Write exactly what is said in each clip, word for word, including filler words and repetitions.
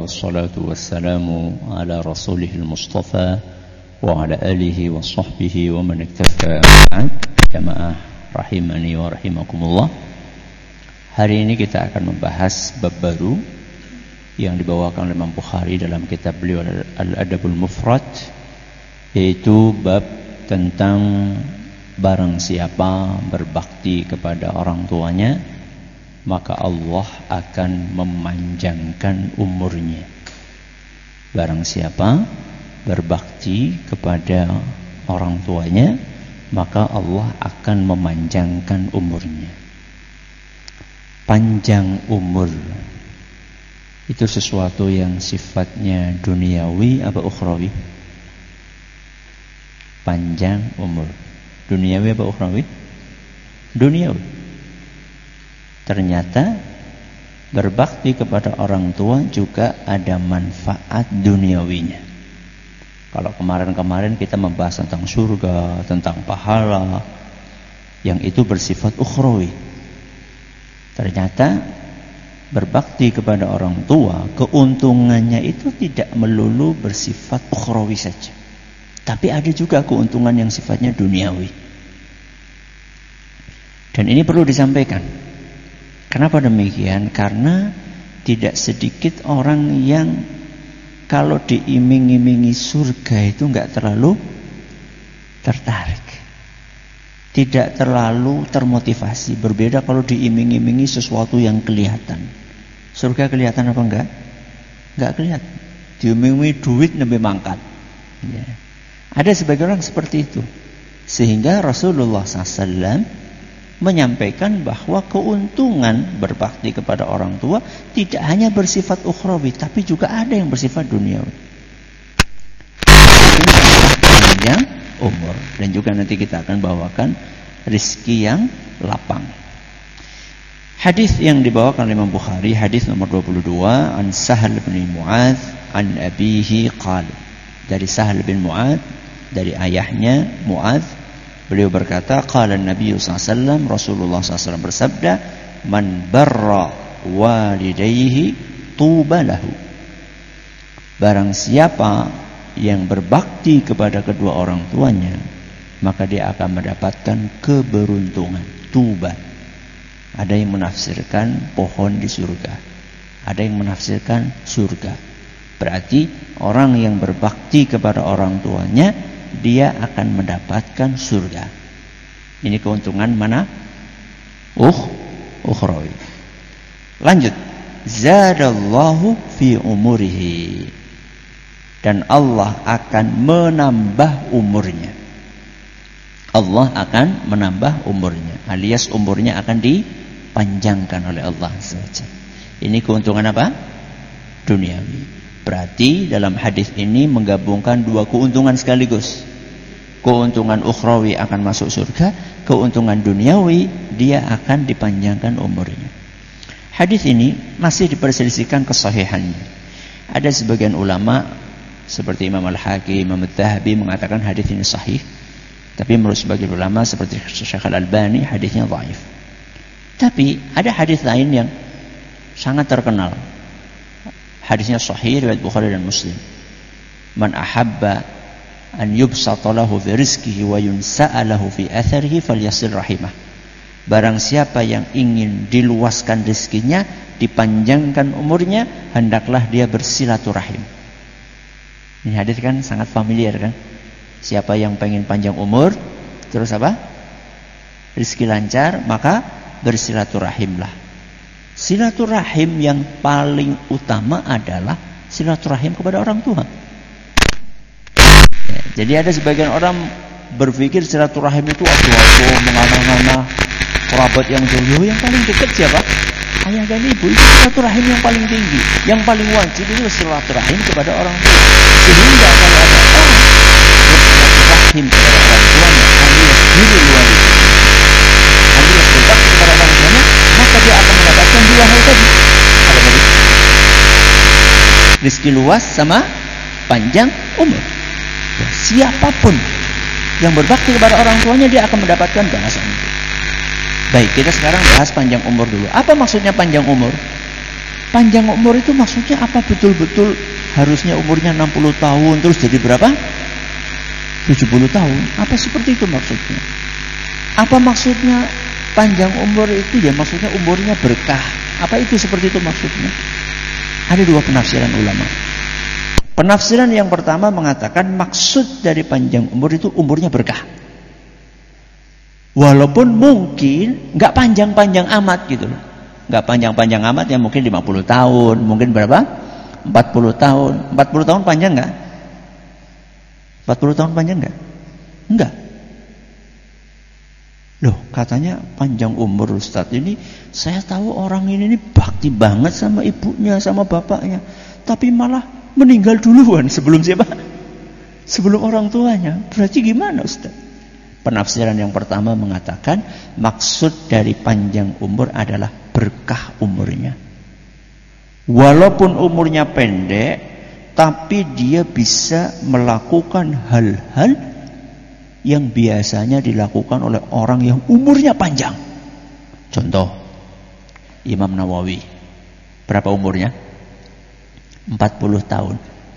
wassalatu wassalamu ala rasulihil mustafa wa ala alihi wa sahbihi wa man iktafa ba'd. Jamaah rahimani wa rahimakumullah. Hari ini kita akan membahas bab baru yang dibawakan oleh Imam Bukhari dalam kitab beliau Al-Adabul Mufrad, yaitu bab tentang barang siapa berbakti kepada orang tuanya maka Allah akan memanjangkan umurnya. Barang siapa berbakti kepada orang tuanya, maka Allah akan memanjangkan umurnya. Panjang umur itu sesuatu yang sifatnya duniawi apa ukhrawi? Panjang umur duniawi apa ukhrawi? Duniawi. Ternyata berbakti kepada orang tua juga ada manfaat duniawinya. Kalau kemarin-kemarin kita membahas tentang surga, tentang pahala, yang itu bersifat ukhrawi. Ternyata berbakti kepada orang tua, keuntungannya itu tidak melulu bersifat ukhrawi saja, tapi ada juga keuntungan yang sifatnya duniawi. Dan ini perlu disampaikan. Kenapa demikian? Karena tidak sedikit orang yang kalau diiming-imingi surga itu enggak terlalu tertarik, tidak terlalu termotivasi. Berbeda kalau diiming-imingi sesuatu yang kelihatan. Surga kelihatan apa enggak? Enggak kelihatan. Diiming-imingi duit lebih mangkat. Ya. Ada sebagian orang seperti itu. Sehingga Rasulullah shallallahu alaihi wasallam menyampaikan bahwa keuntungan berbakti kepada orang tua tidak hanya bersifat ukhrawi, tapi juga ada yang bersifat duniawi. Panjang umur, dan juga nanti kita akan bawakan rizki yang lapang. Hadis yang dibawakan oleh Imam Bukhari, hadis nomor dua puluh dua, an Sahal bin Mu'adz an abihi qala. Dari Sahal bin Mu'adz, dari ayahnya Mu'adz, beliau berkata, qala Nabi sallallahu alaihi wasallam, Rasulullah sallallahu alaihi wasallam bersabda, man barra walidayhi tuba lahu. Barang siapa yang berbakti kepada kedua orang tuanya, maka dia akan mendapatkan keberuntungan. Tuba. Ada yang menafsirkan pohon di surga, ada yang menafsirkan surga. Berarti orang yang berbakti kepada orang tuanya, dia akan mendapatkan surga. Ini keuntungan mana? Uh, ukhrawi. Lanjut. Zadallahu fi umurihi. Dan Allah akan menambah umurnya. Allah akan menambah umurnya, alias umurnya akan dipanjangkan oleh Allah saja. Ini keuntungan apa? Duniawi. Berarti dalam hadis ini menggabungkan dua keuntungan sekaligus. Keuntungan ukhrawi akan masuk surga, keuntungan duniawi dia akan dipanjangkan umurnya. Hadis ini masih diperselisihkan kesahihannya. Ada sebagian ulama seperti Imam Al-Hakim, Imam Al-Dhahabi mengatakan hadis ini sahih. Tapi menurut sebagian ulama seperti Syekh Al-Albani hadisnya dhaif. Tapi ada hadis lain yang sangat terkenal. Hadisnya sahih riwayat Bukhari dan Muslim. Man ahabba an yubsata lahu fi rizqihi wa yunsa'a lahu fi atharihi falyasil rahimah. Barang siapa yang ingin diluaskan rezekinya, dipanjangkan umurnya, hendaklah dia bersilaturahim. Ini hadis kan sangat familiar kan? Siapa yang pengen panjang umur, terus apa? Rezeki lancar, maka bersilaturahimlah. Silaturahim yang paling utama adalah silaturahim kepada orang tua. Ya, jadi ada sebagian orang berpikir silaturahim itu adu-adu, mengana-ngana kerabat yang jauh. Yang paling dekat siapa? Ayah dan ibu. Itu silaturahim yang paling tinggi. Yang paling wajib itu silaturahim kepada orang tua. Sehingga kalau ada orang bersilaturahim kepada orang tuanya, alias birrul walidain, alias berbakti kepada orang tuanya, maka dia akan mendapatkan dua hal tadi. Apa tadi? Rezeki luas sama panjang umur. Ya, siapapun yang berbakti kepada orang tuanya, dia akan mendapatkan balasan itu. Baik, kita sekarang bahas panjang umur dulu. Apa maksudnya panjang umur? Panjang umur itu maksudnya apa? Betul-betul harusnya umurnya enam puluh tahun terus jadi berapa? tujuh puluh tahun. Apa seperti itu maksudnya? Apa maksudnya panjang umur itu ya maksudnya umurnya berkah? Apa itu seperti itu maksudnya? Ada dua penafsiran ulama. Penafsiran yang pertama mengatakan maksud dari panjang umur itu umurnya berkah. Walaupun mungkin nggak panjang-panjang amat gitu loh. Nggak panjang-panjang amat ya mungkin lima puluh tahun, mungkin berapa? empat puluh tahun. empat puluh tahun panjang nggak? empat puluh tahun panjang nggak? Enggak. Loh, katanya panjang umur Ustadz ini, saya tahu orang ini, ini bakti banget sama ibunya, sama bapaknya. Tapi malah meninggal duluan sebelum siapa? Sebelum orang tuanya. Berarti gimana Ustadz? Penafsiran yang pertama mengatakan maksud dari panjang umur adalah berkah umurnya. Walaupun umurnya pendek, tapi dia bisa melakukan hal-hal yang biasanya dilakukan oleh orang yang umurnya panjang. Contoh, Imam Nawawi. Berapa umurnya? empat puluh tahun.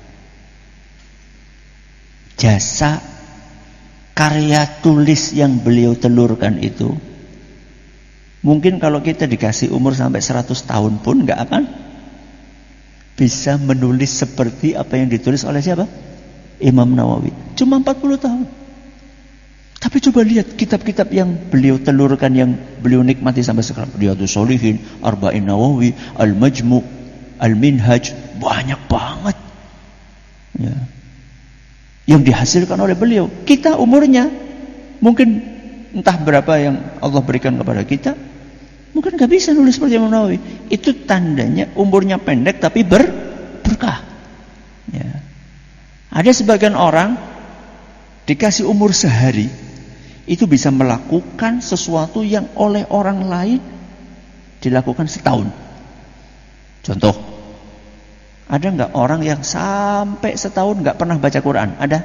Jasa karya tulis yang beliau telurkan itu, mungkin kalau kita dikasih umur sampai seratus tahun pun nggak akan bisa menulis seperti apa yang ditulis oleh siapa? Imam Nawawi. Cuma empat puluh tahun. Tapi coba lihat kitab-kitab yang beliau telurkan, yang beliau nikmati sampai sekarang. Riyadhus Shalihin, Arba'in Nawawi, Al-Majmu', Al-Minhaj, banyak banget. Ya. Yang dihasilkan oleh beliau. Kita umurnya mungkin entah berapa yang Allah berikan kepada kita, mungkin gak bisa nulis seperti Imam Nawawi. Itu tandanya umurnya pendek tapi ber, berkah. Ya. Ada sebagian orang dikasih umur sehari, itu bisa melakukan sesuatu yang oleh orang lain dilakukan setahun. Contoh, ada nggak orang yang sampai setahun nggak pernah baca Quran? Ada?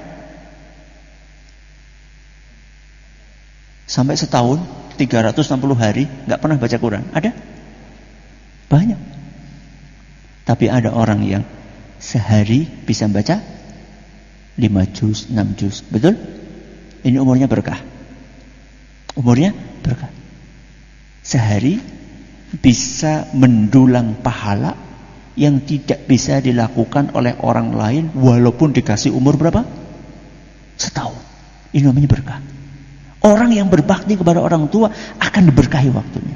Sampai setahun, tiga ratus enam puluh hari nggak pernah baca Quran? Ada? Banyak. Tapi ada orang yang sehari bisa baca lima juz, enam juz. Betul? Ini umurnya berkah. Umurnya berkah. Sehari bisa mendulang pahala yang tidak bisa dilakukan oleh orang lain walaupun dikasih umur berapa? Setahun. Ini namanya berkah. Orang yang berbakti kepada orang tua akan diberkahi waktunya.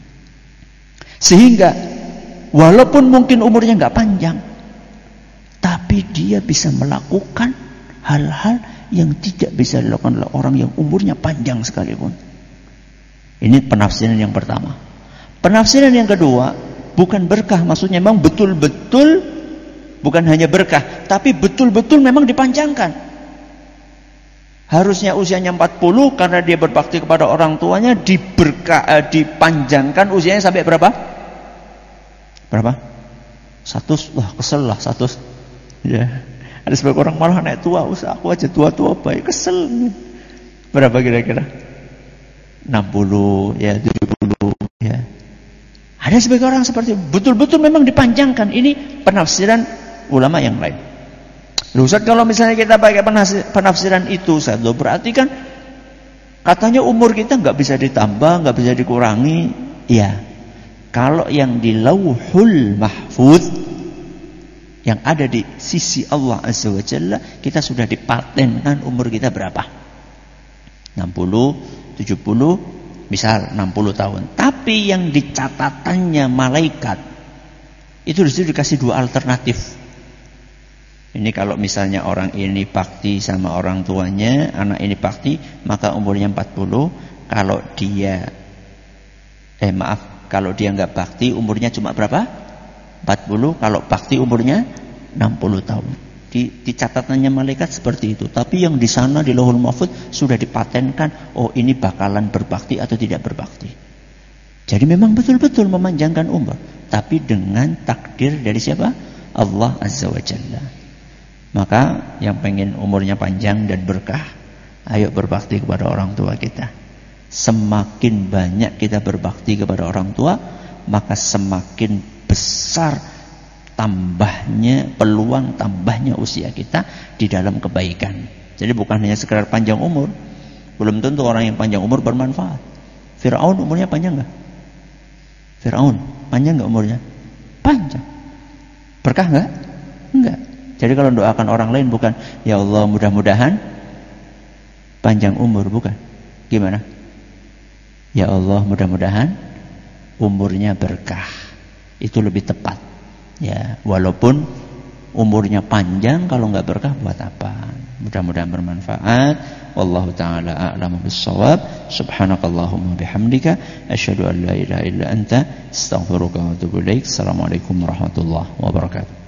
Sehingga walaupun mungkin umurnya nggak panjang, tapi dia bisa melakukan hal-hal yang tidak bisa dilakukan oleh orang yang umurnya panjang sekalipun. Ini penafsiran yang pertama. Penafsiran yang kedua, bukan berkah, maksudnya memang betul-betul bukan hanya berkah, tapi betul-betul memang dipanjangkan. Harusnya usianya empat puluh karena dia berbakti kepada orang tuanya, diberkah, eh, dipanjangkan usianya sampai berapa? Berapa? Satu, wah kesel lah satu. Ya. Ada sebagian orang malah naik tua, usah aku aja tua-tua baik, kesel. Berapa kira-kira? enam puluh, ya tujuh puluh, ya. Ada sebagian orang seperti itu. Betul-betul memang dipanjangkan. Ini penafsiran ulama yang lain. Loh, Ustaz, kalau misalnya kita pakai penafsiran itu, Ustaz, loh, berarti kan katanya umur kita nggak bisa ditambah, nggak bisa dikurangi. Ya, kalau yang di Lauhul Mahfuz, yang ada di sisi Allah Azza wa Jalla, kita sudah dipatenkan umur kita berapa? enam puluh, tujuh puluh, misal enam puluh tahun. Tapi yang di catatannya malaikat, itu disitu dikasih dua alternatif. Ini kalau misalnya orang ini bakti sama orang tuanya, anak ini bakti, maka umurnya empat puluh. Kalau dia, eh maaf, kalau dia nggak bakti, umurnya cuma berapa? empat puluh, kalau bakti umurnya enam puluh tahun. Di, di catatannya malaikat seperti itu. Tapi yang di sana di Lauhul Mahfuz sudah dipatenkan, oh ini bakalan berbakti atau tidak berbakti. Jadi memang betul-betul memanjangkan umur, tapi dengan takdir dari siapa? Allah Azza wa Jalla. Maka yang pengen umurnya panjang dan berkah, ayo berbakti kepada orang tua kita. Semakin banyak kita berbakti kepada orang tua, maka semakin besar tambahnya peluang tambahnya usia kita di dalam kebaikan. Jadi bukan hanya sekedar panjang umur. Belum tentu orang yang panjang umur bermanfaat. Fir'aun umurnya panjang enggak? Fir'aun panjang enggak umurnya? Panjang. Berkah enggak? Enggak. Jadi kalau doakan orang lain bukan ya Allah mudah-mudahan panjang umur, bukan. Gimana? Ya Allah mudah-mudahan umurnya berkah. Itu lebih tepat. Ya, walaupun umurnya panjang kalau enggak berkah buat apa? Mudah-mudahan bermanfaat. Wallahu taala a'lamu bis-shawab. Subhanakallahumma bihamdika asyhadu an la ilaha illa anta astaghfiruka wa atubu ilaik. Assalamualaikum warahmatullahi wabarakatuh.